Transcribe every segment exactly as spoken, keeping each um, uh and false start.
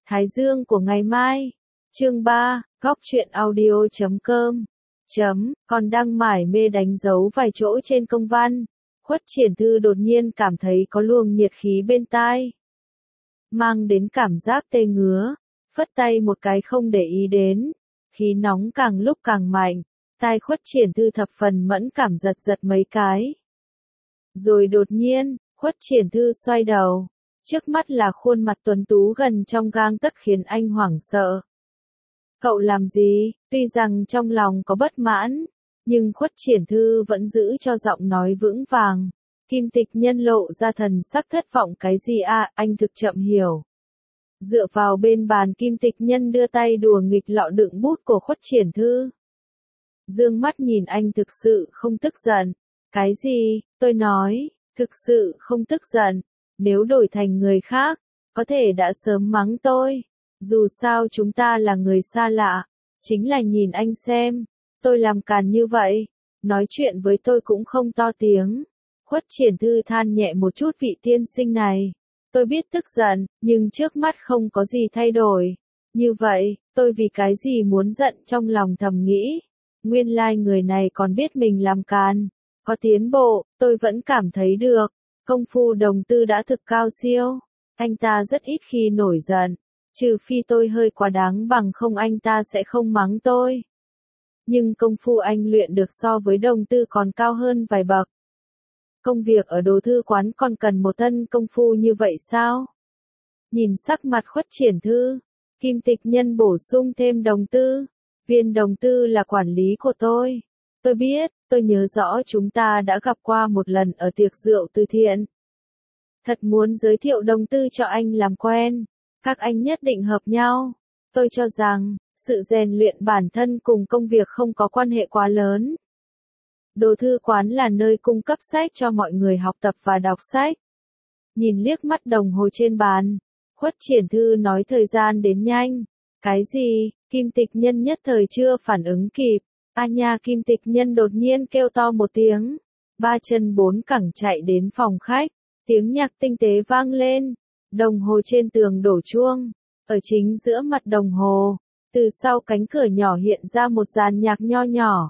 Thái Dương của ngày mai. Chương ba, góc truyện audio chấm com. Chấm, còn đang mải mê đánh dấu vài chỗ trên công văn. Khuất Triển Thư đột nhiên cảm thấy có luồng nhiệt khí bên tai. Mang đến cảm giác tê ngứa, phất tay một cái không để ý đến. Khí nóng càng lúc càng mạnh, tai Khuất Triển Thư thập phần mẫn cảm giật giật mấy cái. Rồi đột nhiên, Khuất Triển Thư xoay đầu. Trước mắt là khuôn mặt tuấn tú gần trong gang tấc khiến anh hoảng sợ. Cậu làm gì? Tuy rằng trong lòng có bất mãn, nhưng Khuất Triển Thư vẫn giữ cho giọng nói vững vàng. Kim Tịch Nhân lộ ra thần sắc thất vọng. Cái gì à, anh thực chậm hiểu. Dựa vào bên bàn, Kim Tịch Nhân đưa tay đùa nghịch lọ đựng bút của Khuất Triển Thư. Dương mắt nhìn anh, thực sự không tức giận. Cái gì? Tôi nói, thực sự không tức giận. Nếu đổi thành người khác, có thể đã sớm mắng tôi. Dù sao chúng ta là người xa lạ. Chính là nhìn anh xem, tôi làm càn như vậy. Nói chuyện với tôi cũng không to tiếng. Khuất Triển Thư than nhẹ một chút. Vị tiên sinh này, tôi biết tức giận, nhưng trước mắt không có gì thay đổi. Như vậy, tôi vì cái gì muốn giận? Trong lòng thầm nghĩ. Nguyên lai người này còn biết mình làm càn. Có tiến bộ, tôi vẫn cảm thấy được. Công phu Đồng Tư đã thực cao siêu. Anh ta rất ít khi nổi giận. Trừ phi tôi hơi quá đáng, bằng không anh ta sẽ không mắng tôi. Nhưng công phu anh luyện được so với Đồng Tư còn cao hơn vài bậc. Công việc ở đồ thư quán còn cần một thân công phu như vậy sao? Nhìn sắc mặt Khuất Triển Thư, Kim Tịch Nhân bổ sung thêm. Đồng Tư, Viên Đồng Tư là quản lý của tôi. Tôi biết, tôi nhớ rõ chúng ta đã gặp qua một lần ở tiệc rượu từ thiện. Thật muốn giới thiệu Đồng Tư cho anh làm quen. Các anh nhất định hợp nhau. Tôi cho rằng, sự rèn luyện bản thân cùng công việc không có quan hệ quá lớn. Đồ thư quán là nơi cung cấp sách cho mọi người học tập và đọc sách. Nhìn liếc mắt đồng hồ trên bàn, Khuất Triển Thư nói thời gian đến nhanh. Cái gì? Kim Tịch Nhân nhất thời chưa phản ứng kịp. A nha! Kim Tịch Nhân đột nhiên kêu to một tiếng. Ba chân bốn cẳng chạy đến phòng khách. Tiếng nhạc tinh tế vang lên. Đồng hồ trên tường đổ chuông. Ở chính giữa mặt đồng hồ, từ sau cánh cửa nhỏ hiện ra một dàn nhạc nho nhỏ.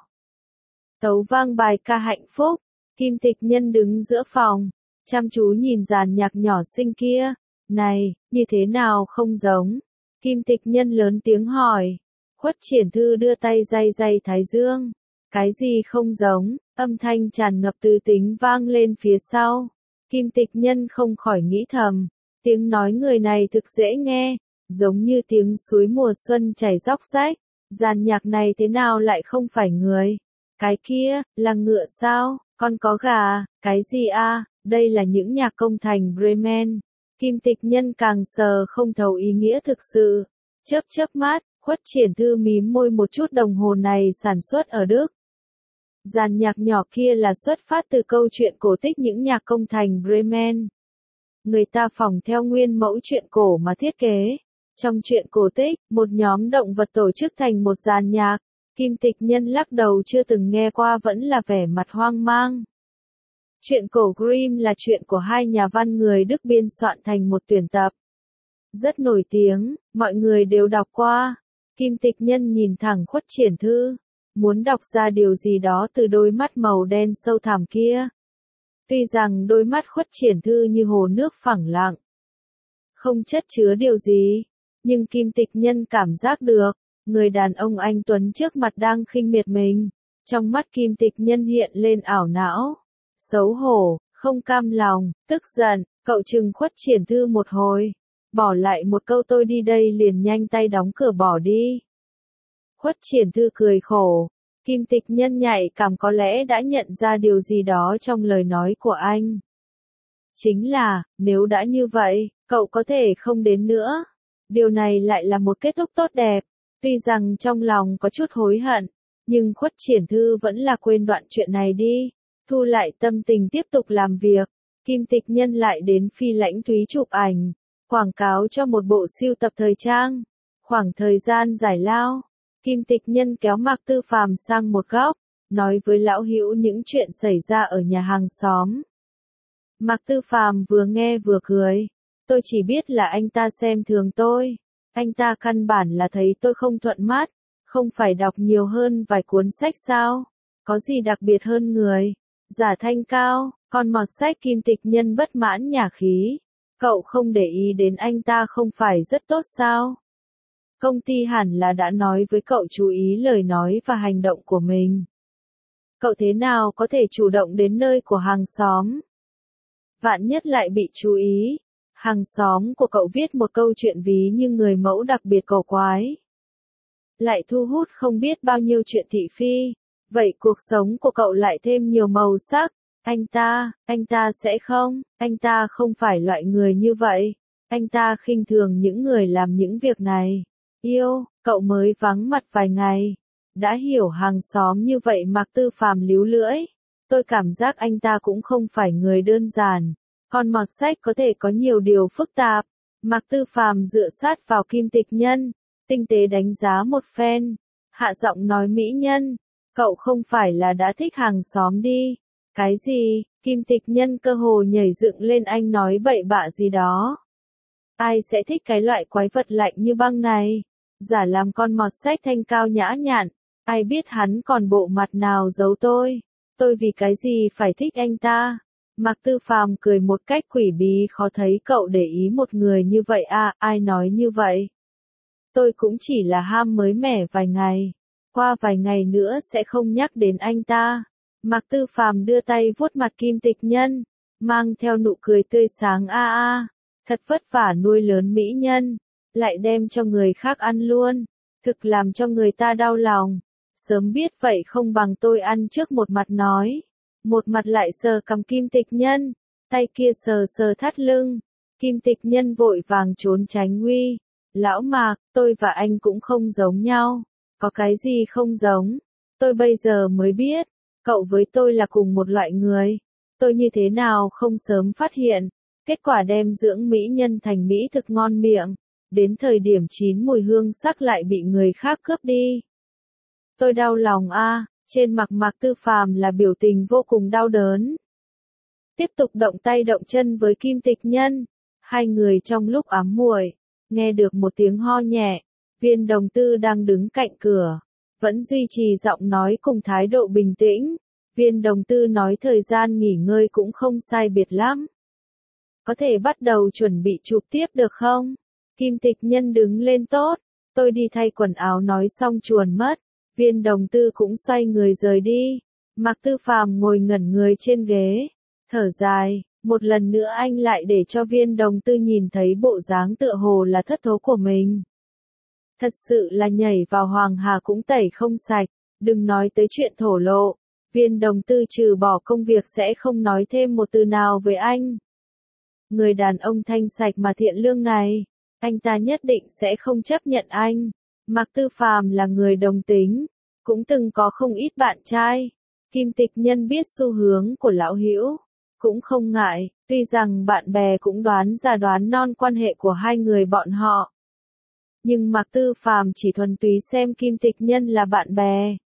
Tấu vang bài ca hạnh phúc. Kim Tịch Nhân đứng giữa phòng, chăm chú nhìn dàn nhạc nhỏ xinh kia. Này, như thế nào không giống? Kim Tịch Nhân lớn tiếng hỏi. Khuất Triển Thư đưa tay day day thái dương. Cái gì không giống? Âm thanh tràn ngập tư tính vang lên phía sau. Kim Tịch Nhân không khỏi nghĩ thầm. Tiếng nói người này thực dễ nghe, giống như tiếng suối mùa xuân chảy róc rách. Dàn nhạc này thế nào lại không phải người? Cái kia, là ngựa sao? Con có gà? Cái gì a? Đây là những nhạc công thành Bremen. Kim Tịch Nhân càng sờ không thấu ý nghĩa thực sự. Chớp chớp mắt, Khuất Triển Thư mím môi một chút. Đồng hồ này sản xuất ở Đức. Dàn nhạc nhỏ kia là xuất phát từ câu chuyện cổ tích những nhạc công thành Bremen. Người ta phỏng theo nguyên mẫu truyện cổ mà thiết kế. Trong truyện cổ tích, một nhóm động vật tổ chức thành một dàn nhạc. Kim Tịch Nhân lắc đầu, chưa từng nghe qua, vẫn là vẻ mặt hoang mang. Truyện cổ Grimm là chuyện của hai nhà văn người Đức biên soạn thành một tuyển tập. Rất nổi tiếng, mọi người đều đọc qua. Kim Tịch Nhân nhìn thẳng Khuất Triển Thư, muốn đọc ra điều gì đó từ đôi mắt màu đen sâu thẳm kia. Tuy rằng đôi mắt Khuất Triển Thư như hồ nước phẳng lặng, không chất chứa điều gì, nhưng Kim Tịch Nhân cảm giác được, người đàn ông anh tuấn trước mặt đang khinh miệt mình. Trong mắt Kim Tịch Nhân hiện lên ảo não, xấu hổ, không cam lòng, tức giận. Cậu trừng Khuất Triển Thư một hồi, bỏ lại một câu tôi đi đây, liền nhanh tay đóng cửa bỏ đi. Khuất Triển Thư cười khổ. Kim Tịch Nhân nhạy cảm có lẽ đã nhận ra điều gì đó trong lời nói của anh. Chính là, nếu đã như vậy, cậu có thể không đến nữa. Điều này lại là một kết thúc tốt đẹp. Tuy rằng trong lòng có chút hối hận, nhưng Khuất Triển Thư vẫn là quên đoạn chuyện này đi. Thu lại tâm tình tiếp tục làm việc. Kim Tịch Nhân lại đến Phi Lãnh Thúy chụp ảnh, quảng cáo cho một bộ sưu tập thời trang. Khoảng thời gian giải lao, Kim Tịch Nhân kéo Mạc Tư Phàm sang một góc, nói với lão hữu những chuyện xảy ra ở nhà hàng xóm. Mạc Tư Phàm vừa nghe vừa cười. Tôi chỉ biết là anh ta xem thường tôi. Anh ta căn bản là thấy tôi không thuận mắt, không phải đọc nhiều hơn vài cuốn sách sao? Có gì đặc biệt hơn người? Giả thanh cao, con mọt sách Kim Tịch Nhân bất mãn nhả khí. Cậu không để ý đến anh ta không phải rất tốt sao? Công ty hẳn là đã nói với cậu chú ý lời nói và hành động của mình. Cậu thế nào có thể chủ động đến nơi của hàng xóm? Vạn nhất lại bị chú ý. Hàng xóm của cậu viết một câu chuyện ví như người mẫu đặc biệt cổ quái. Lại thu hút không biết bao nhiêu chuyện thị phi. Vậy cuộc sống của cậu lại thêm nhiều màu sắc. Anh ta, anh ta sẽ không, anh ta không phải loại người như vậy. Anh ta khinh thường những người làm những việc này. Yêu, cậu mới vắng mặt vài ngày. Đã hiểu hàng xóm như vậy Mạc Tư Phàm líu lưỡi. Tôi cảm giác anh ta cũng không phải người đơn giản. Con mọt sách có thể có nhiều điều phức tạp. Mạc Tư Phàm dựa sát vào Kim Tịch Nhân, tinh tế đánh giá một phen. Hạ giọng nói mỹ nhân, cậu không phải là đã thích hàng xóm đi. Cái gì? Kim Tịch Nhân cơ hồ nhảy dựng lên, anh nói bậy bạ gì đó. Ai sẽ thích cái loại quái vật lạnh như băng này? Giả làm con mọt sách thanh cao nhã nhặn. Ai biết hắn còn bộ mặt nào giấu tôi? Tôi vì cái gì phải thích anh ta? Mạc Tư Phàm cười một cách quỷ bí, khó thấy cậu để ý một người như vậy à, ai nói như vậy? Tôi cũng chỉ là ham mới mẻ vài ngày. Qua vài ngày nữa sẽ không nhắc đến anh ta. Mạc Tư Phàm đưa tay vuốt mặt Kim Tịch Nhân, mang theo nụ cười tươi sáng a a. Thật vất vả nuôi lớn mỹ nhân, lại đem cho người khác ăn luôn. Thực làm cho người ta đau lòng. Sớm biết vậy không bằng tôi ăn trước một mặt nói. Một mặt lại sờ cằm Kim Tịch Nhân, tay kia sờ sờ thắt lưng. Kim Tịch Nhân vội vàng trốn tránh nguy. Lão Mạc, tôi và anh cũng không giống nhau. Có cái gì không giống? Tôi bây giờ mới biết, cậu với tôi là cùng một loại người. Tôi như thế nào không sớm phát hiện. Kết quả đem dưỡng mỹ nhân thành mỹ thực ngon miệng. Đến thời điểm chín mùi hương sắc lại bị người khác cướp đi. Tôi đau lòng a. Trên mặt Mạc Tư Phàm là biểu tình vô cùng đau đớn. Tiếp tục động tay động chân với Kim Tịch Nhân. Hai người trong lúc ám muội, nghe được một tiếng ho nhẹ. Viên Đồng Tư đang đứng cạnh cửa, vẫn duy trì giọng nói cùng thái độ bình tĩnh. Viên Đồng Tư nói thời gian nghỉ ngơi cũng không sai biệt lắm. Có thể bắt đầu chuẩn bị chụp tiếp được không? Kim Tịch Nhân đứng lên tốt. Tôi đi thay quần áo nói xong chuồn mất. Viên Đồng Tư cũng xoay người rời đi. Mạc Tư Phàm ngồi ngẩn người trên ghế, thở dài. Một lần nữa anh lại để cho Viên Đồng Tư nhìn thấy bộ dáng tựa hồ là thất thố của mình. Thật sự là nhảy vào Hoàng Hà cũng tẩy không sạch. Đừng nói tới chuyện thổ lộ. Viên Đồng Tư trừ bỏ công việc sẽ không nói thêm một từ nào với anh. Người đàn ông thanh sạch mà thiện lương này, anh ta nhất định sẽ không chấp nhận anh. Mạc Tư Phàm là người đồng tính, cũng từng có không ít bạn trai. Kim Tịch Nhân biết xu hướng của lão hữu, cũng không ngại, tuy rằng bạn bè cũng đoán ra đoán non quan hệ của hai người bọn họ. Nhưng Mạc Tư Phàm chỉ thuần túy xem Kim Tịch Nhân là bạn bè.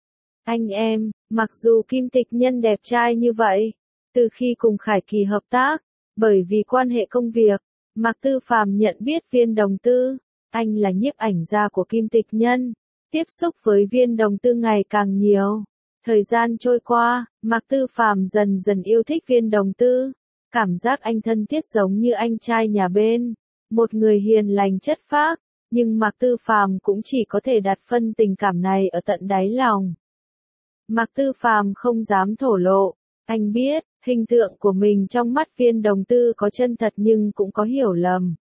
Anh em, mặc dù Kim Tịch Nhân đẹp trai như vậy, từ khi cùng Khải Kỳ hợp tác, bởi vì quan hệ công việc, Mạc Tư Phàm nhận biết Viên Đồng Tư. Anh là nhiếp ảnh gia của Kim Tịch Nhân, tiếp xúc với Viên Đồng Tư ngày càng nhiều. Thời gian trôi qua, Mạc Tư Phàm dần dần yêu thích Viên Đồng Tư. Cảm giác anh thân thiết giống như anh trai nhà bên, một người hiền lành chất phác, nhưng Mạc Tư Phàm cũng chỉ có thể đặt phân tình cảm này ở tận đáy lòng. Mạc Tư Phàm không dám thổ lộ, anh biết, hình tượng của mình trong mắt Viên Đồng Tư có chân thật nhưng cũng có hiểu lầm.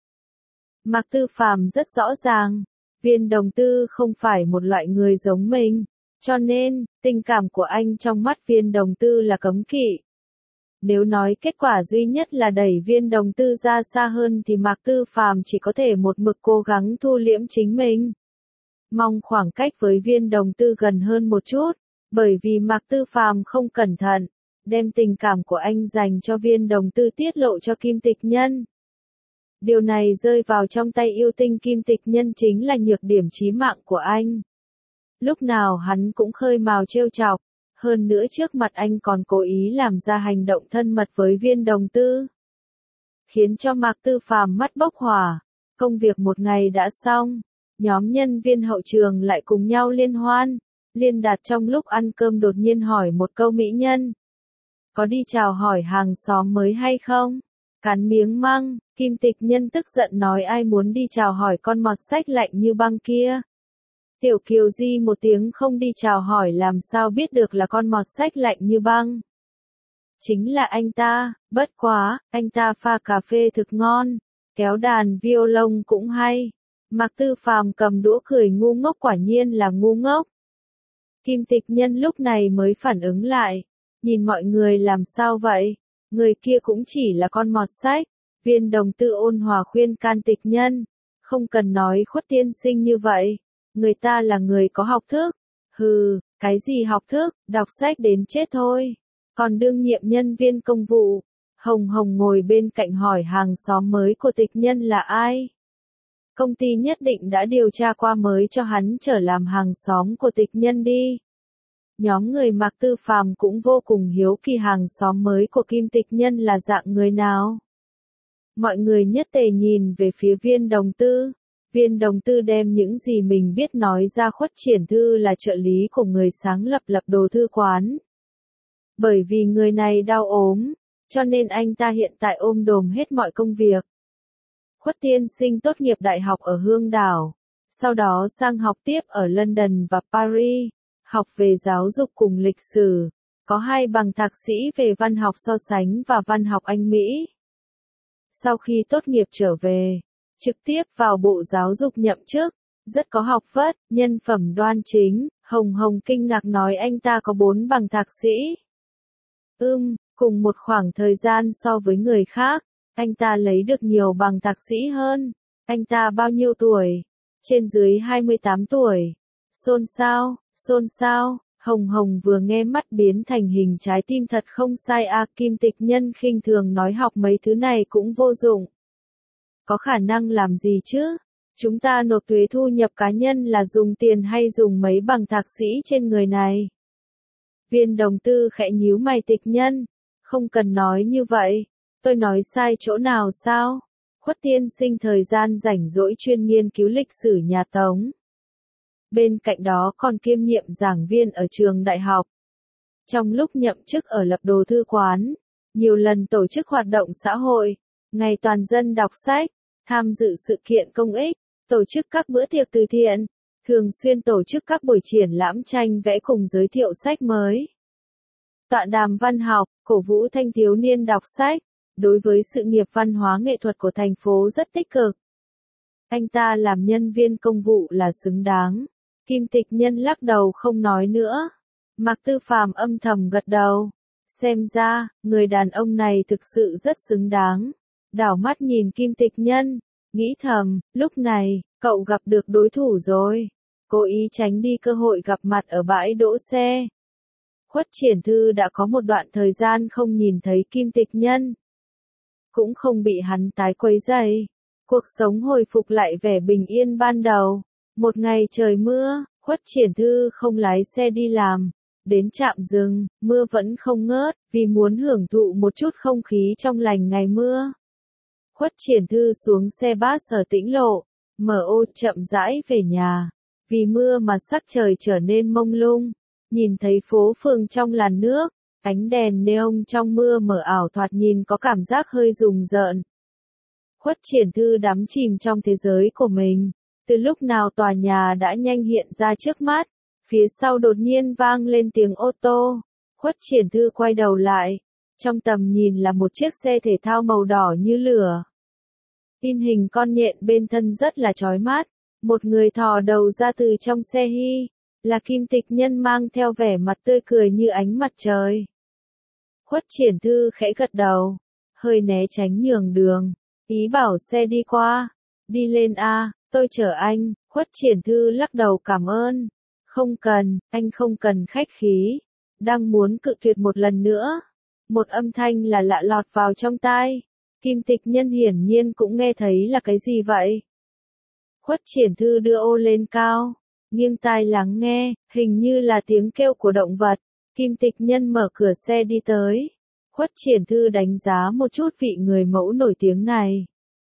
Mạc Tư Phàm rất rõ ràng, Viên Đồng Tư không phải một loại người giống mình, cho nên, tình cảm của anh trong mắt Viên Đồng Tư là cấm kỵ. Nếu nói kết quả duy nhất là đẩy Viên Đồng Tư ra xa hơn thì Mạc Tư Phàm chỉ có thể một mực cố gắng thu liễm chính mình. Mong khoảng cách với Viên Đồng Tư gần hơn một chút, bởi vì Mạc Tư Phàm không cẩn thận, đem tình cảm của anh dành cho Viên Đồng Tư tiết lộ cho Kim Tịch Nhân. Điều này rơi vào trong tay yêu tinh Kim Tịch Nhân chính là nhược điểm chí mạng của anh. Lúc nào hắn cũng khơi mào trêu chọc, hơn nữa trước mặt anh còn cố ý làm ra hành động thân mật với Viên Đồng Tư. Khiến cho Mạc Tư Phàm mắt bốc hỏa, Công việc một ngày đã xong, nhóm nhân viên hậu trường lại cùng nhau liên hoan. Liên Đạt trong lúc ăn cơm đột nhiên hỏi một câu mỹ nhân. Có đi chào hỏi hàng xóm mới hay không? Cắn miếng măng, Kim Tịch Nhân tức giận nói ai muốn đi chào hỏi con mọt sách lạnh như băng kia. Tiểu Kiều Di một tiếng không đi chào hỏi làm sao biết được là con mọt sách lạnh như băng. Chính là anh ta, bất quá, anh ta pha cà phê thực ngon, kéo đàn violon cũng hay. Mạc Tư Phàm cầm đũa cười ngu ngốc quả nhiên là ngu ngốc. Kim Tịch Nhân lúc này mới phản ứng lại, nhìn mọi người làm sao vậy, người kia cũng chỉ là con mọt sách. Viên Đồng Tư ôn hòa khuyên can Tịch Nhân, không cần nói Khuất tiên sinh như vậy, người ta là người có học thức. Hừ, cái gì học thức, đọc sách đến chết thôi. Còn đương nhiệm nhân viên công vụ, Hồng Hồng ngồi bên cạnh hỏi hàng xóm mới của Tịch Nhân là ai. Công ty nhất định đã điều tra qua mới cho hắn trở làm hàng xóm của Tịch Nhân đi. Nhóm người Mạc Tư Phàm cũng vô cùng hiếu kỳ hàng xóm mới của Kim Tịch Nhân là dạng người nào. Mọi người nhất tề nhìn về phía Viên Đồng Tư. Viên Đồng Tư đem những gì mình biết nói ra. Khuất Triển Thư là trợ lý của người sáng lập lập đồ thư quán. Bởi vì người này đau ốm, cho nên anh ta hiện tại ôm đồm hết mọi công việc. Khuất tiên sinh tốt nghiệp đại học ở Hương Đảo, sau đó sang học tiếp ở London và Paris, học về giáo dục cùng lịch sử, có hai bằng thạc sĩ về văn học so sánh và văn học Anh Mỹ. Sau khi tốt nghiệp trở về, trực tiếp vào Bộ Giáo dục nhậm chức, rất có học vấn, nhân phẩm đoan chính. Hồng Hồng kinh ngạc nói anh ta có bốn bằng thạc sĩ. Ưm, cùng một khoảng thời gian so với người khác, anh ta lấy được nhiều bằng thạc sĩ hơn. Anh ta bao nhiêu tuổi? Trên dưới hai mươi tám tuổi. Xôn xao, xôn xao. Hồng Hồng vừa nghe mắt biến thành hình trái tim thật không sai a. Kim Tịch Nhân khinh thường nói học mấy thứ này cũng vô dụng. Có khả năng làm gì chứ? Chúng ta nộp thuế thu nhập cá nhân là dùng tiền hay dùng mấy bằng thạc sĩ trên người này? Viên Đồng Tư khẽ nhíu mày. Tịch Nhân, không cần nói như vậy. Tôi nói sai chỗ nào sao? Khuất tiên sinh thời gian rảnh rỗi chuyên nghiên cứu lịch sử nhà Tống. Bên cạnh đó còn kiêm nhiệm giảng viên ở trường đại học. Trong lúc nhậm chức ở lập đồ thư quán, nhiều lần tổ chức hoạt động xã hội, ngày toàn dân đọc sách, tham dự sự kiện công ích, tổ chức các bữa tiệc từ thiện, thường xuyên tổ chức các buổi triển lãm tranh vẽ cùng giới thiệu sách mới. Tọa đàm văn học, cổ vũ thanh thiếu niên đọc sách, đối với sự nghiệp văn hóa nghệ thuật của thành phố rất tích cực. Anh ta làm nhân viên công vụ là xứng đáng. Kim Tịch Nhân lắc đầu không nói nữa. Mạc Tư Phàm âm thầm gật đầu. Xem ra, người đàn ông này thực sự rất xứng đáng. Đảo mắt nhìn Kim Tịch Nhân, nghĩ thầm, lúc này, cậu gặp được đối thủ rồi. Cố ý tránh đi cơ hội gặp mặt ở bãi đỗ xe. Khuất Triển Thư đã có một đoạn thời gian không nhìn thấy Kim Tịch Nhân. Cũng không bị hắn tái quấy rầy. Cuộc sống hồi phục lại vẻ bình yên ban đầu. Một ngày trời mưa, Khuất Triển Thư không lái xe đi làm. Đến trạm dừng, mưa vẫn không ngớt, vì muốn hưởng thụ một chút không khí trong lành ngày mưa. Khuất Triển Thư xuống xe bus ở Tĩnh Lộ, mở ô chậm rãi về nhà. Vì mưa mà sắc trời trở nên mông lung. Nhìn thấy phố phường trong làn nước, ánh đèn neon trong mưa mờ ảo thoạt nhìn có cảm giác hơi rùng rợn. Khuất Triển Thư đắm chìm trong thế giới của mình. Từ lúc nào tòa nhà đã nhanh hiện ra trước mắt, phía sau đột nhiên vang lên tiếng ô tô. Khuất Triển Thư quay đầu lại, trong tầm nhìn là một chiếc xe thể thao màu đỏ như lửa. In hình con nhện bên thân rất là chói mắt, một người thò đầu ra từ trong xe hi, là Kim Tịch Nhân mang theo vẻ mặt tươi cười như ánh mặt trời. Khuất Triển Thư khẽ gật đầu, hơi né tránh nhường đường, ý bảo xe đi qua, đi lên a. Tôi chở anh. Khuất Triển Thư lắc đầu cảm ơn. Không cần, anh không cần khách khí. Đang muốn cự tuyệt một lần nữa. Một âm thanh là lạ lọt vào trong tai. Kim Tịch Nhân hiển nhiên cũng nghe thấy là cái gì vậy. Khuất Triển Thư đưa ô lên cao, nghiêng tai lắng nghe, hình như là tiếng kêu của động vật. Kim Tịch Nhân mở cửa xe đi tới. Khuất Triển Thư đánh giá một chút vị người mẫu nổi tiếng này.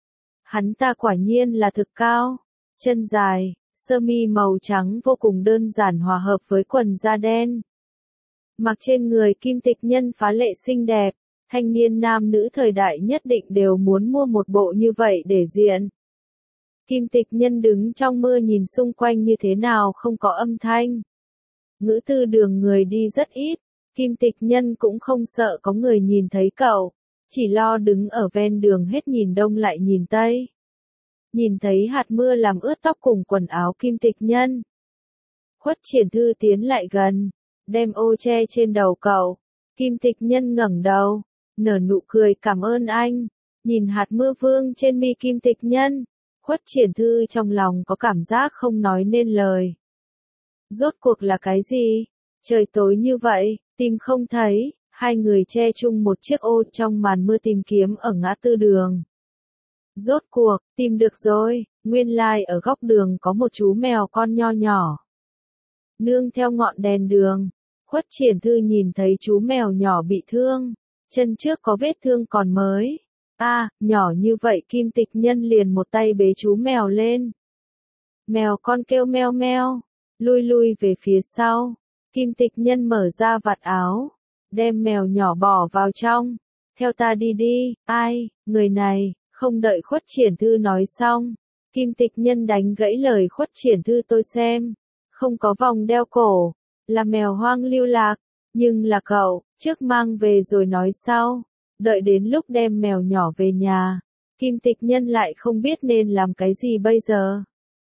Hắn ta quả nhiên là thực cao, chân dài, sơ mi màu trắng vô cùng đơn giản hòa hợp với quần da đen. Mặc trên người Kim Tịch Nhân phá lệ xinh đẹp, thanh niên nam nữ thời đại nhất định đều muốn mua một bộ như vậy để diện. Kim Tịch Nhân đứng trong mưa nhìn xung quanh như thế nào không có âm thanh. Ngữ tư đường người đi rất ít, Kim Tịch Nhân cũng không sợ có người nhìn thấy cậu, chỉ lo đứng ở ven đường hết nhìn đông lại nhìn tây. Nhìn thấy hạt mưa làm ướt tóc cùng quần áo Kim Tịch Nhân. Khuất Triển Thư tiến lại gần, đem ô che trên đầu cậu. Kim Tịch Nhân ngẩng đầu, nở nụ cười cảm ơn anh. Nhìn hạt mưa vương trên mi Kim Tịch Nhân, Khuất Triển Thư trong lòng có cảm giác không nói nên lời. Rốt cuộc là cái gì? Trời tối như vậy, tìm không thấy, hai người che chung một chiếc ô trong màn mưa tìm kiếm ở ngã tư đường. Rốt cuộc, tìm được rồi, nguyên lai ở góc đường có một chú mèo con nho nhỏ. Nương theo ngọn đèn đường, Khuất Triển Thư nhìn thấy chú mèo nhỏ bị thương, chân trước có vết thương còn mới. A, à, nhỏ như vậy Kim Tịch Nhân liền một tay bế chú mèo lên. Mèo con kêu meo meo, lui lui về phía sau. Kim Tịch Nhân mở ra vạt áo, đem mèo nhỏ bỏ vào trong. Theo ta đi đi, ai, người này, không đợi Khuất Triển Thư nói xong. Kim Tịch Nhân đánh gãy lời Khuất Triển Thư tôi xem. Không có vòng đeo cổ, là mèo hoang lưu lạc, nhưng là cậu, trước mang về rồi nói sau. Đợi đến lúc đem mèo nhỏ về nhà, Kim Tịch Nhân lại không biết nên làm cái gì bây giờ.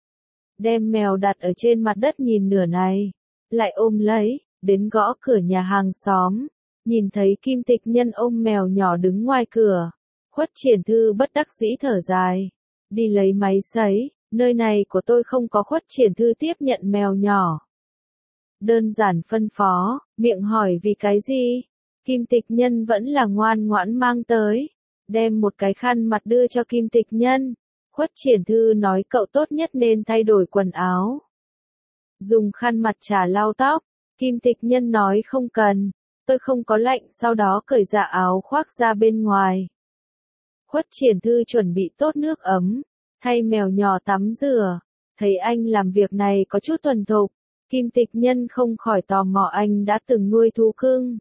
Đem mèo đặt ở trên mặt đất nhìn nửa này, lại ôm lấy, đến gõ cửa nhà hàng xóm, nhìn thấy Kim Tịch Nhân ôm mèo nhỏ đứng ngoài cửa. Khuất Triển Thư bất đắc dĩ thở dài, đi lấy máy sấy, nơi này của tôi không có. Khuất Triển Thư tiếp nhận mèo nhỏ. Đơn giản phân phó, miệng hỏi vì cái gì? Kim Tịch Nhân vẫn là ngoan ngoãn mang tới, đem một cái khăn mặt đưa cho Kim Tịch Nhân. Khuất Triển Thư nói cậu tốt nhất nên thay đổi quần áo. Dùng khăn mặt trà lau tóc, Kim Tịch Nhân nói không cần, tôi không có lạnh, sau đó cởi dạ áo khoác ra bên ngoài. Khuất Triển Thư chuẩn bị tốt nước ấm, thay mèo nhỏ tắm rửa, thấy anh làm việc này có chút thuần thục, Kim Tịch Nhân không khỏi tò mò anh đã từng nuôi thú cưng.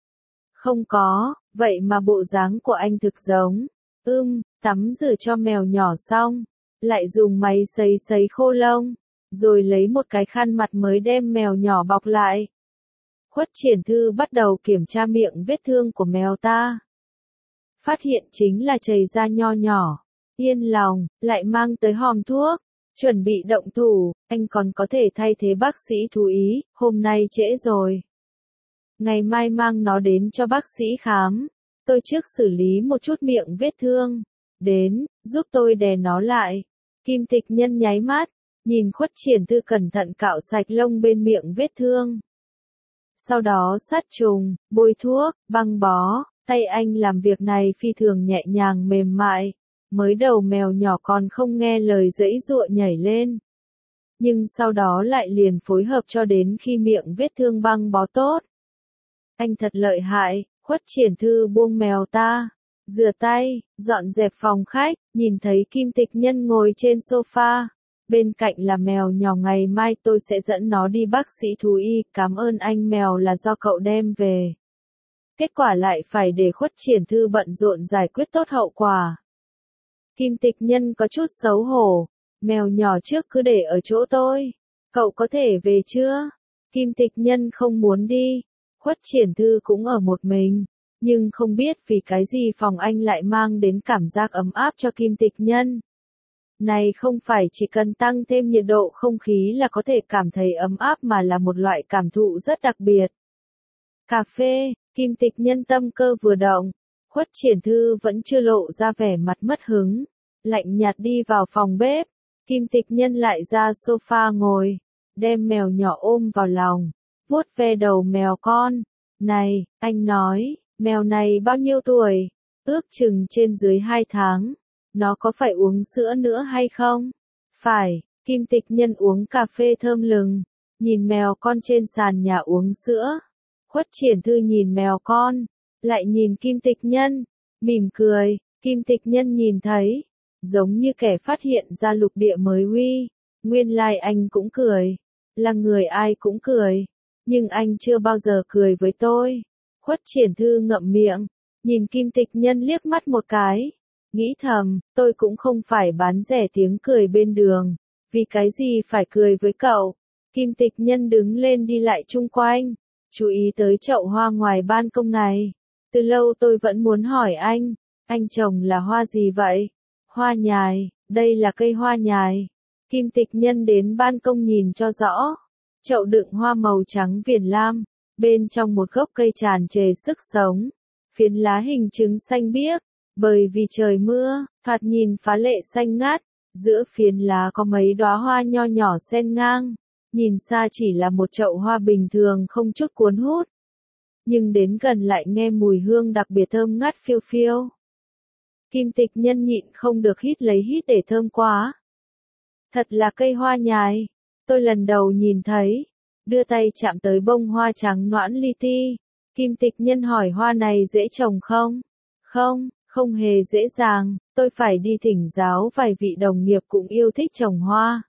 Không có, vậy mà bộ dáng của anh thực giống. Ưm, tắm rửa cho mèo nhỏ xong, lại dùng máy sấy sấy khô lông, rồi lấy một cái khăn mặt mới đem mèo nhỏ bọc lại. Khuất Triển Thư bắt đầu kiểm tra miệng vết thương của mèo ta. Phát hiện chính là chảy ra nho nhỏ. Yên lòng, lại mang tới hòm thuốc, chuẩn bị động thủ, anh còn có thể thay thế bác sĩ thú ý, hôm nay trễ rồi. Ngày mai mang nó đến cho bác sĩ khám, tôi trước xử lý một chút miệng vết thương, đến, giúp tôi đè nó lại. Kim Tịch Nhân nháy mắt, nhìn Khuất Triển Thư cẩn thận cạo sạch lông bên miệng vết thương. Sau đó sát trùng, bôi thuốc, băng bó, tay anh làm việc này phi thường nhẹ nhàng mềm mại. Mới đầu mèo nhỏ còn không nghe lời giãy giụa nhảy lên. Nhưng sau đó lại liền phối hợp cho đến khi miệng vết thương băng bó tốt. Anh thật lợi hại. Khuất Triển Thư buông mèo ta, rửa tay, dọn dẹp phòng khách, nhìn thấy Kim Tịch Nhân ngồi trên sofa. Bên cạnh là mèo nhỏ, ngày mai tôi sẽ dẫn nó đi bác sĩ thú y, cảm ơn anh, mèo là do cậu đem về. Kết quả lại phải để Khuất Triển Thư bận rộn giải quyết tốt hậu quả. Kim Tịch Nhân có chút xấu hổ, mèo nhỏ trước cứ để ở chỗ tôi, cậu có thể về chưa? Kim Tịch Nhân không muốn đi, Khuất Triển Thư cũng ở một mình, nhưng không biết vì cái gì phòng anh lại mang đến cảm giác ấm áp cho Kim Tịch Nhân. Này không phải chỉ cần tăng thêm nhiệt độ không khí là có thể cảm thấy ấm áp mà là một loại cảm thụ rất đặc biệt. Cà phê, Kim Tịch Nhân tâm cơ vừa động, Khuất Triển Thư vẫn chưa lộ ra vẻ mặt mất hứng, lạnh nhạt đi vào phòng bếp, Kim Tịch Nhân lại ra sofa ngồi, đem mèo nhỏ ôm vào lòng, vuốt ve đầu mèo con. Này, anh nói, mèo này bao nhiêu tuổi? Ước chừng trên dưới hai tháng. Nó có phải uống sữa nữa hay không? Phải, Kim Tịch Nhân uống cà phê thơm lừng, nhìn mèo con trên sàn nhà uống sữa. Khuất Triển Thư nhìn mèo con, lại nhìn Kim Tịch Nhân, mỉm cười. Kim Tịch Nhân nhìn thấy giống như kẻ phát hiện ra lục địa mới huy. Nguyên lai anh cũng cười, là người ai cũng cười, nhưng anh chưa bao giờ cười với tôi. Khuất Triển Thư ngậm miệng, nhìn Kim Tịch Nhân liếc mắt một cái, nghĩ thầm, tôi cũng không phải bán rẻ tiếng cười bên đường, vì cái gì phải cười với cậu. Kim Tịch Nhân đứng lên đi lại chung quanh, chú ý tới chậu hoa ngoài ban công này. Từ lâu tôi vẫn muốn hỏi anh, anh trồng là hoa gì vậy? Hoa nhài, đây là cây hoa nhài. Kim Tịch Nhân đến ban công nhìn cho rõ. Chậu đựng hoa màu trắng viền lam, bên trong một gốc cây tràn trề sức sống. Phiến lá hình trứng xanh biếc, bởi vì trời mưa, thoạt nhìn phá lệ xanh ngát. Giữa phiến lá có mấy đóa hoa nho nhỏ xen ngang. Nhìn xa chỉ là một chậu hoa bình thường không chút cuốn hút. Nhưng đến gần lại nghe mùi hương đặc biệt thơm ngát phiêu phiêu. Kim Tịch Nhân nhịn không được hít lấy hít để thơm quá. Thật là cây hoa nhài, tôi lần đầu nhìn thấy, đưa tay chạm tới bông hoa trắng nõn li ti. Kim Tịch Nhân hỏi hoa này dễ trồng không? Không, không hề dễ dàng, tôi phải đi thỉnh giáo vài vị đồng nghiệp cũng yêu thích trồng hoa.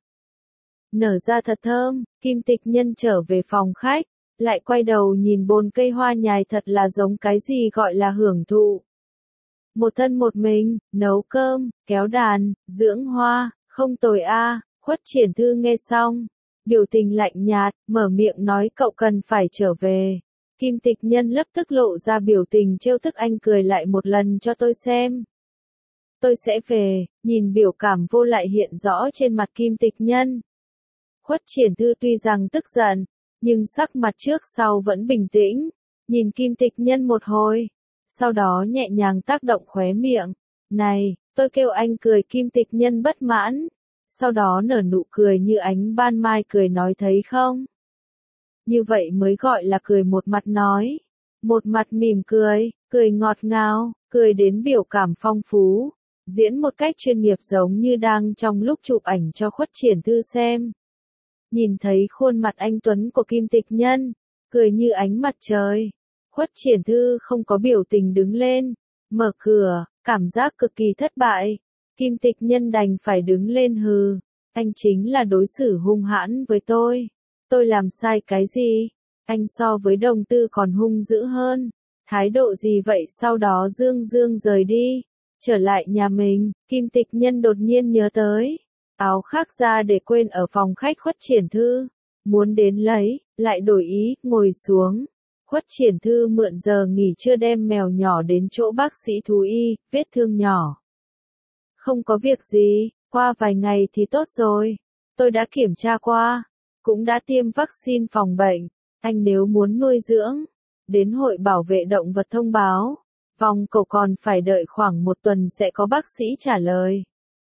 Nở ra thật thơm, Kim Tịch Nhân trở về phòng khách, lại quay đầu nhìn bồn cây hoa nhài thật là giống cái gì gọi là hưởng thụ. Một thân một mình, nấu cơm, kéo đàn, dưỡng hoa, không tồi a. Khuất Triển Thư nghe xong, biểu tình lạnh nhạt, mở miệng nói cậu cần phải trở về. Kim Tịch Nhân lập tức lộ ra biểu tình trêu tức, anh cười lại một lần cho tôi xem. Tôi sẽ về, nhìn biểu cảm vô lại hiện rõ trên mặt Kim Tịch Nhân. Khuất Triển Thư tuy rằng tức giận, nhưng sắc mặt trước sau vẫn bình tĩnh, nhìn Kim Tịch Nhân một hồi, sau đó nhẹ nhàng tác động khóe miệng. Này, tôi kêu anh cười. Kim Tịch Nhân bất mãn, sau đó nở nụ cười như ánh ban mai cười nói thấy không? Như vậy mới gọi là cười một mặt nói, một mặt mỉm cười, cười ngọt ngào, cười đến biểu cảm phong phú, diễn một cách chuyên nghiệp giống như đang trong lúc chụp ảnh cho Khuất Triển Thư xem. Nhìn thấy khuôn mặt anh tuấn của Kim Tịch Nhân, cười như ánh mặt trời. Khuất Triển Thư không có biểu tình đứng lên, mở cửa, cảm giác cực kỳ thất bại. Kim Tịch Nhân đành phải đứng lên hừ, anh chính là đối xử hung hãn với tôi. Tôi làm sai cái gì? Anh so với đồng tư còn hung dữ hơn. Thái độ gì vậy? Sau đó Dương Dương rời đi. Trở lại nhà mình, Kim Tịch Nhân đột nhiên nhớ tới. Áo khác ra để quên ở phòng khách Khuất Triển Thư. Muốn đến lấy, lại đổi ý, ngồi xuống. Khuất Triển Thư mượn giờ nghỉ trưa đem mèo nhỏ đến chỗ bác sĩ thú y, vết thương nhỏ. Không có việc gì, qua vài ngày thì tốt rồi. Tôi đã kiểm tra qua, cũng đã tiêm vaccine phòng bệnh. Anh nếu muốn nuôi dưỡng, đến hội bảo vệ động vật thông báo. Vòng cậu còn phải đợi khoảng một tuần sẽ có bác sĩ trả lời.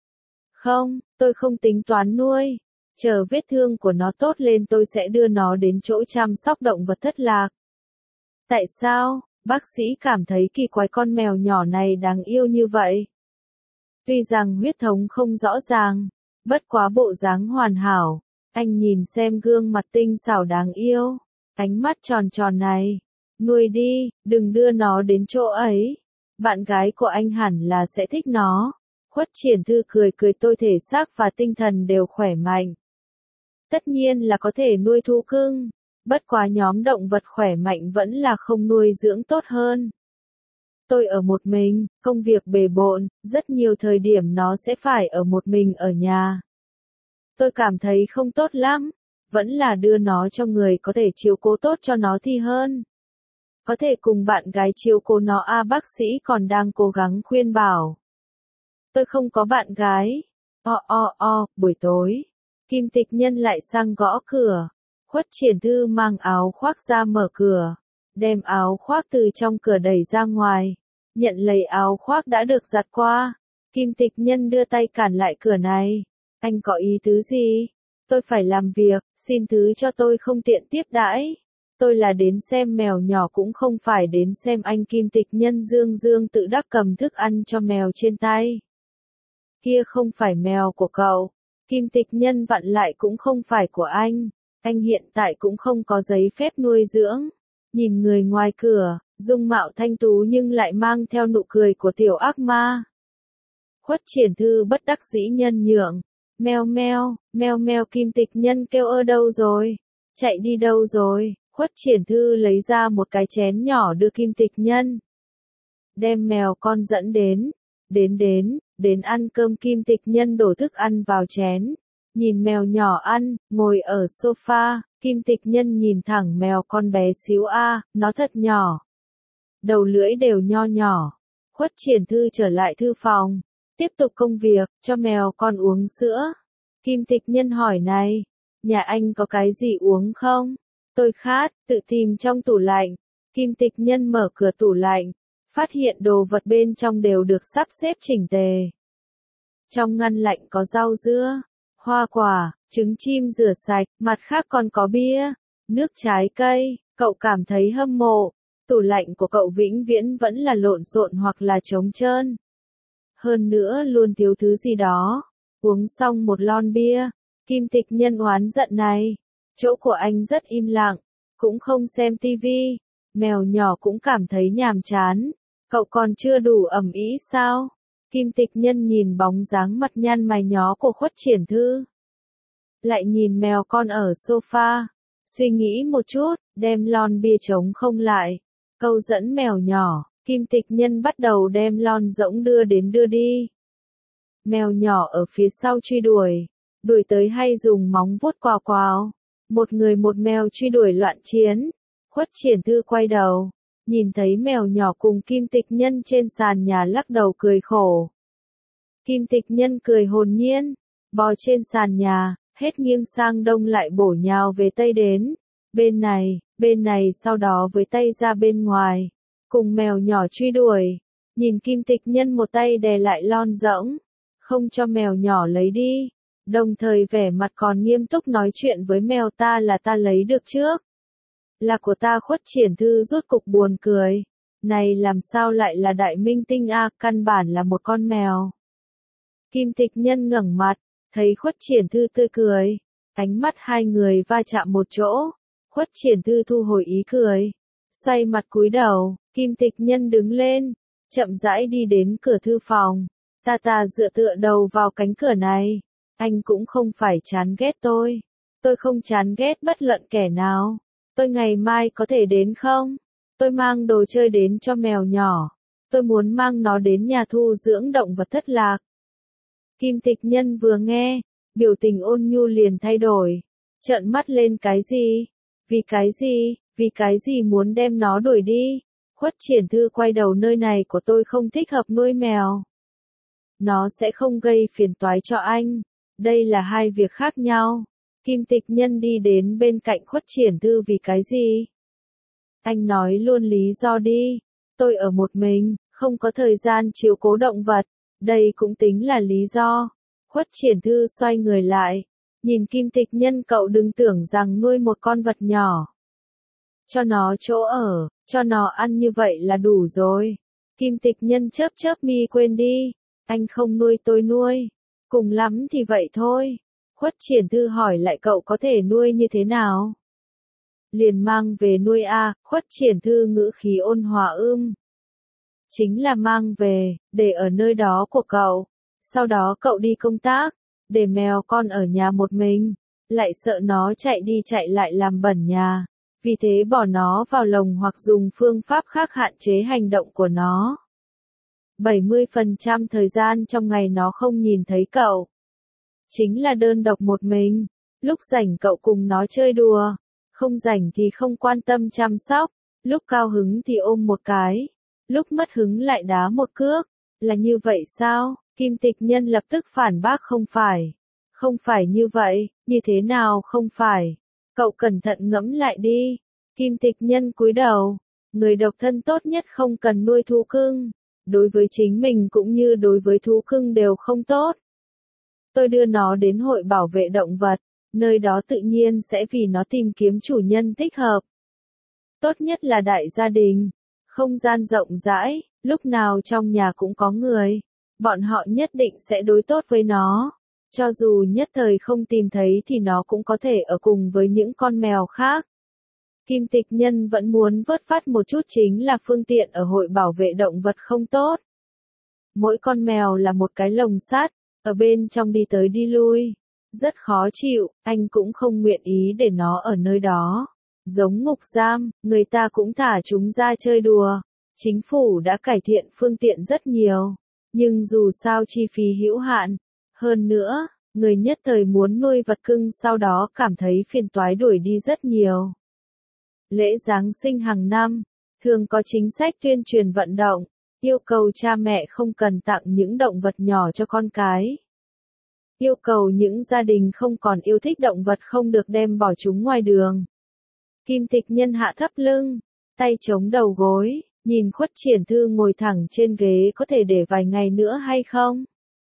Không, tôi không tính toán nuôi. Chờ vết thương của nó tốt lên tôi sẽ đưa nó đến chỗ chăm sóc động vật thất lạc. Tại sao, bác sĩ cảm thấy kỳ quái con mèo nhỏ này đáng yêu như vậy? Tuy rằng huyết thống không rõ ràng, bất quá bộ dáng hoàn hảo. Anh nhìn xem gương mặt tinh xảo đáng yêu, ánh mắt tròn tròn này. Nuôi đi, đừng đưa nó đến chỗ ấy. Bạn gái của anh hẳn là sẽ thích nó. Khuất Triển Thư cười cười, tôi thể xác và tinh thần đều khỏe mạnh. Tất nhiên là có thể nuôi thú cưng. Bất quá nhóm động vật khỏe mạnh vẫn là không nuôi dưỡng tốt hơn. Tôi ở một mình, công việc bề bộn, rất nhiều thời điểm nó sẽ phải ở một mình ở nhà. Tôi cảm thấy không tốt lắm, vẫn là đưa nó cho người có thể chiếu cố tốt cho nó thì hơn. Có thể cùng bạn gái chiếu cố nó à, bác sĩ còn đang cố gắng khuyên bảo. Tôi không có bạn gái. O o o, buổi tối, Kim Tịch Nhân lại sang gõ cửa. Khuất Triển Thư mang áo khoác ra mở cửa, đem áo khoác từ trong cửa đẩy ra ngoài, nhận lấy áo khoác đã được giặt qua. Kim Tịch Nhân đưa tay cản lại cửa này. Anh có ý tứ gì? Tôi phải làm việc, xin thứ cho tôi không tiện tiếp đãi. Tôi là đến xem mèo nhỏ cũng không phải đến xem anh. Kim Tịch Nhân dương dương tự đắc cầm thức ăn cho mèo trên tay. Kia không phải mèo của cậu. Kim Tịch Nhân vặn lại cũng không phải của anh. Anh hiện tại cũng không có giấy phép nuôi dưỡng. Nhìn người ngoài cửa, dung mạo thanh tú nhưng lại mang theo nụ cười của tiểu ác ma. Khuất Triển Thư bất đắc dĩ nhân nhượng. Meo meo, meo meo Kim Tịch Nhân kêu ơ đâu rồi? Chạy đi đâu rồi? Khuất Triển Thư lấy ra một cái chén nhỏ đưa Kim Tịch Nhân. Đem mèo con dẫn đến. Đến đến, đến ăn cơm. Kim Tịch Nhân đổ thức ăn vào chén. Nhìn mèo nhỏ ăn, ngồi ở sofa, Kim Tịch Nhân nhìn thẳng mèo con bé xíu a, nó thật nhỏ. Đầu lưỡi đều nho nhỏ. Khuất Triển Thư trở lại thư phòng. Tiếp tục công việc, cho mèo con uống sữa. Kim Tịch Nhân hỏi này, nhà anh có cái gì uống không? Tôi khát, tự tìm trong tủ lạnh. Kim Tịch Nhân mở cửa tủ lạnh, phát hiện đồ vật bên trong đều được sắp xếp chỉnh tề. Trong ngăn lạnh có rau dưa, hoa quả, trứng chim rửa sạch, mặt khác còn có bia, nước trái cây. Cậu cảm thấy hâm mộ. Tủ lạnh của cậu vĩnh viễn vẫn là lộn xộn hoặc là trống trơn. Hơn nữa luôn thiếu thứ gì đó. Uống xong một lon bia, Kim Tịch Nhân oán giận này. Chỗ của anh rất im lặng, cũng không xem tivi. Mèo nhỏ cũng cảm thấy nhàm chán. Cậu còn chưa đủ ầm ĩ sao? Kim Tịch Nhân nhìn bóng dáng mặt nhăn mày nhó của Khuất Triển Thư. Lại nhìn mèo con ở sofa. Suy nghĩ một chút, đem lon bia trống không lại. Câu dẫn mèo nhỏ, Kim Tịch Nhân bắt đầu đem lon rỗng đưa đến đưa đi. Mèo nhỏ ở phía sau truy đuổi. Đuổi tới hay dùng móng vuốt quào quào. Một người một mèo truy đuổi loạn chiến. Khuất Triển Thư quay đầu. Nhìn thấy mèo nhỏ cùng Kim Tịch Nhân trên sàn nhà lắc đầu cười khổ. Kim Tịch Nhân cười hồn nhiên. Bò trên sàn nhà, hết nghiêng sang đông lại bổ nhào về tây đến. Bên này, bên này sau đó với tay ra bên ngoài. Cùng mèo nhỏ truy đuổi. Nhìn Kim Tịch Nhân một tay đè lại lon rỗng. Không cho mèo nhỏ lấy đi. Đồng thời vẻ mặt còn nghiêm túc nói chuyện với mèo ta là ta lấy được trước. Là của ta. Khuất Triển Thư rốt cục buồn cười. Này làm sao lại là đại minh tinh a, căn bản là một con mèo. Kim Tịch Nhân ngẩng mặt, thấy Khuất Triển Thư tươi cười. Ánh mắt hai người va chạm một chỗ. Khuất Triển Thư thu hồi ý cười. Xoay mặt cúi đầu, Kim Tịch Nhân đứng lên. Chậm rãi đi đến cửa thư phòng. Ta ta dựa tựa đầu vào cánh cửa này. Anh cũng không phải chán ghét tôi. Tôi không chán ghét bất luận kẻ nào. Tôi ngày mai có thể đến không? Tôi mang đồ chơi đến cho mèo nhỏ. Tôi muốn mang nó đến nhà thu dưỡng động vật thất lạc. Kim Tịch Nhân vừa nghe, biểu tình ôn nhu liền thay đổi. Trợn mắt lên cái gì? Vì cái gì? Vì cái gì muốn đem nó đuổi đi? Khuất Triển Thư quay đầu, nơi này của tôi không thích hợp nuôi mèo. Nó sẽ không gây phiền toái cho anh. Đây là hai việc khác nhau. Kim Tịch Nhân đi đến bên cạnh Khuất Triển Thư. Vì cái gì? Anh nói luôn lý do đi. Tôi ở một mình, không có thời gian chiếu cố động vật. Đây cũng tính là lý do. Khuất Triển Thư xoay người lại. Nhìn Kim Tịch Nhân, cậu đừng tưởng rằng nuôi một con vật nhỏ. Cho nó chỗ ở, cho nó ăn như vậy là đủ rồi. Kim Tịch Nhân chớp chớp mi, quên đi. Anh không nuôi tôi nuôi. Cùng lắm thì vậy thôi. Khuất Triển Thư hỏi lại, cậu có thể nuôi như thế nào? Liền mang về nuôi a. Khuất Triển Thư ngữ khí ôn hòa ưm. Chính là mang về, để ở nơi đó của cậu. Sau đó cậu đi công tác, để mèo con ở nhà một mình. Lại sợ nó chạy đi chạy lại làm bẩn nhà. Vì thế bỏ nó vào lồng hoặc dùng phương pháp khác hạn chế hành động của nó. bảy mươi phần trăm thời gian trong ngày nó không nhìn thấy cậu. Chính là đơn độc một mình. Lúc rảnh cậu cùng nó chơi đùa. Không rảnh thì không quan tâm chăm sóc. Lúc cao hứng thì ôm một cái. Lúc mất hứng lại đá một cước. Là như vậy sao? Kim Tịch Nhân lập tức phản bác, không phải. Không phải như vậy. Như thế nào không phải? Cậu cẩn thận ngẫm lại đi. Kim Tịch Nhân cúi đầu. Người độc thân tốt nhất không cần nuôi thú cưng. Đối với chính mình cũng như đối với thú cưng đều không tốt. Tôi đưa nó đến hội bảo vệ động vật. Nơi đó tự nhiên sẽ vì nó tìm kiếm chủ nhân thích hợp. Tốt nhất là đại gia đình. Không gian rộng rãi, lúc nào trong nhà cũng có người. Bọn họ nhất định sẽ đối tốt với nó. Cho dù nhất thời không tìm thấy thì nó cũng có thể ở cùng với những con mèo khác. Kim Tịch Nhân vẫn muốn vớt phát một chút, chính là phương tiện ở hội bảo vệ động vật không tốt. Mỗi con mèo là một cái lồng sắt, ở bên trong đi tới đi lui. Rất khó chịu, anh cũng không nguyện ý để nó ở nơi đó. Giống ngục giam, người ta cũng thả chúng ra chơi đùa. Chính phủ đã cải thiện phương tiện rất nhiều. Nhưng dù sao chi phí hữu hạn. Hơn nữa, người nhất thời muốn nuôi vật cưng sau đó cảm thấy phiền toái đuổi đi rất nhiều. Lễ Giáng sinh hàng năm, thường có chính sách tuyên truyền vận động, yêu cầu cha mẹ không cần tặng những động vật nhỏ cho con cái. Yêu cầu những gia đình không còn yêu thích động vật không được đem bỏ chúng ngoài đường. Kim Tịch Nhân hạ thấp lưng, tay chống đầu gối, nhìn Khuất Triển Thư ngồi thẳng trên ghế có thể để vài ngày nữa hay không?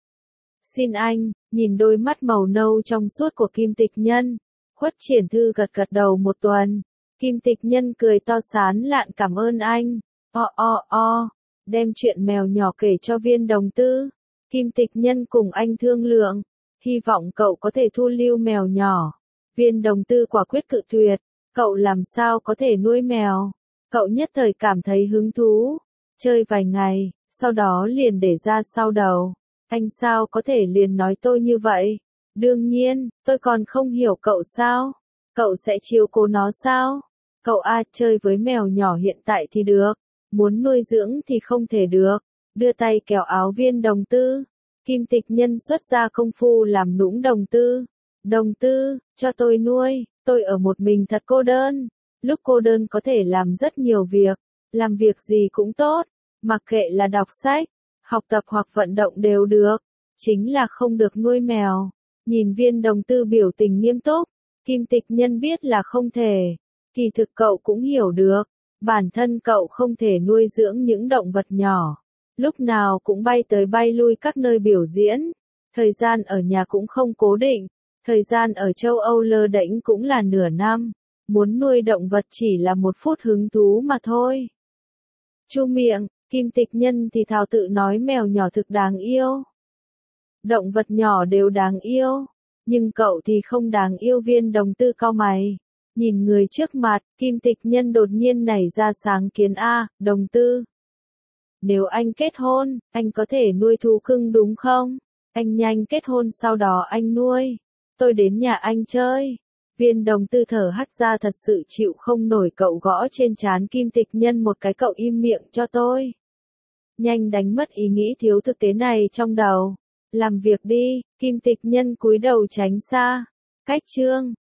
Xin anh, nhìn đôi mắt màu nâu trong suốt của Kim Tịch Nhân. Khuất Triển Thư gật gật đầu một tuần. Kim Tịch Nhân cười to sán lạn cảm ơn anh. O o o, đem chuyện mèo nhỏ kể cho Viên Đồng Tư. Kim Tịch Nhân cùng anh thương lượng, hy vọng cậu có thể thu lưu mèo nhỏ. Viên Đồng Tư quả quyết cự tuyệt, cậu làm sao có thể nuôi mèo. Cậu nhất thời cảm thấy hứng thú, chơi vài ngày, sau đó liền để ra sau đầu. Anh sao có thể liền nói tôi như vậy? Đương nhiên, tôi còn không hiểu cậu sao? Cậu sẽ chiếu cố nó sao? Cậu a chơi với mèo nhỏ hiện tại thì được, muốn nuôi dưỡng thì không thể được. Đưa tay kéo áo Viên Đồng Tư. Kim Tịch Nhân xuất ra công phu làm nũng Đồng Tư. Đồng Tư, cho tôi nuôi, tôi ở một mình thật cô đơn. Lúc cô đơn có thể làm rất nhiều việc, làm việc gì cũng tốt, mặc kệ là đọc sách, học tập hoặc vận động đều được, chính là không được nuôi mèo. Nhìn Viên Đồng Tư biểu tình nghiêm túc, Kim Tịch Nhân biết là không thể. Kỳ thực cậu cũng hiểu được, bản thân cậu không thể nuôi dưỡng những động vật nhỏ. Lúc nào cũng bay tới bay lui các nơi biểu diễn, thời gian ở nhà cũng không cố định, thời gian ở châu Âu lơ đễnh cũng là nửa năm. Muốn nuôi động vật chỉ là một phút hứng thú mà thôi. Chu miệng, Kim Tịch Nhân thì thào tự nói mèo nhỏ thực đáng yêu. Động vật nhỏ đều đáng yêu, nhưng cậu thì không đáng yêu. Viên Đồng Tư cau mày, nhìn người trước mặt, Kim Tịch Nhân đột nhiên nảy ra sáng kiến a, Đồng Tư. Nếu anh kết hôn, anh có thể nuôi thú cưng đúng không? Anh nhanh kết hôn sau đó anh nuôi. Tôi đến nhà anh chơi. Viên Đồng Tư thở hắt ra thật sự chịu không nổi cậu gõ trên trán Kim Tịch Nhân một cái cậu im miệng cho tôi. Nhanh đánh mất ý nghĩ thiếu thực tế này trong đầu. Làm việc đi, Kim Tịch Nhân cúi đầu tránh xa. Cách chương.